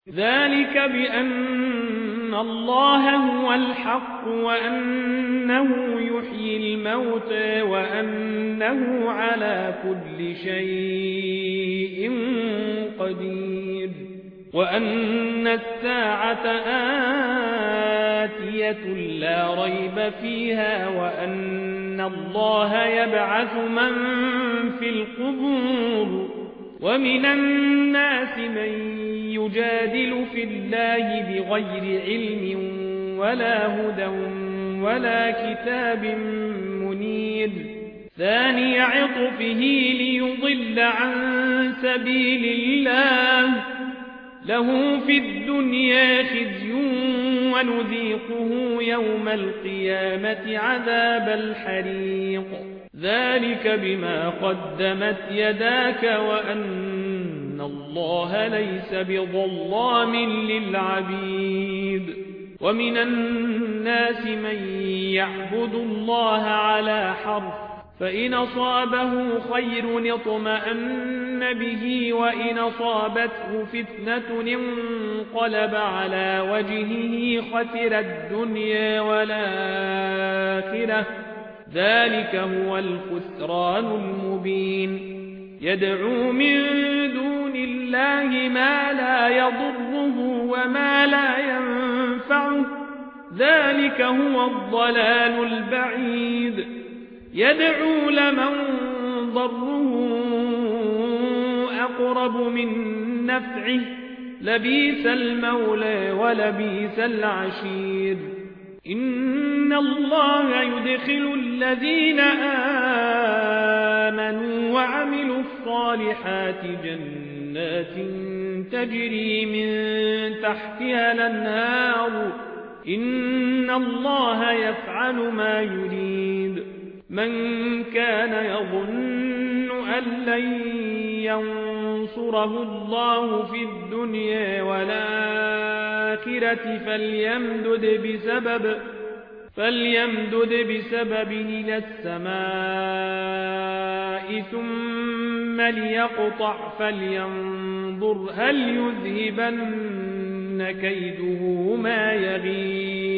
ذلك بأن الله هو الحق وأنه يحيي الموتى وأنه على كل شيء قدير وأن الساعة آتية لا ريب فيها وأن الله يبعث من في القبور ومن الناس من يجادل في الله بغير علم ولا هدى ولا كتاب منير ثاني عطفه ليضل عن سبيل الله له في الدنيا خزي ونذيقه يوم القيامة عذاب الحريق ذلك بما قدمت يداك وأن الله ليس بظلام للعبيد ومن الناس من يعبد الله على حرف فإن أصابه خير اطمأن به وإن أصابته فتنة انقلب على وجهه خسر الدنيا والآخرة ذلك هو الخسران المبين يدعو من دون الله ما لا يضره وما لا ينفعه ذلك هو الضلال البعيد يدعو لمن ضره أقرب من نفعه لبئس المولى ولبئس العشير إن الله يدخل الذين آمنوا وعملوا الصالحات جنات تجري من تحتها الأنهار إن الله يفعل ما يريد من كان يظن أن لن ينصره الله في الدنيا والآخرة فليمدد بسبب إلى السماء ثم ليقطع فلينظر هل يذهبن كيده ما يغيظ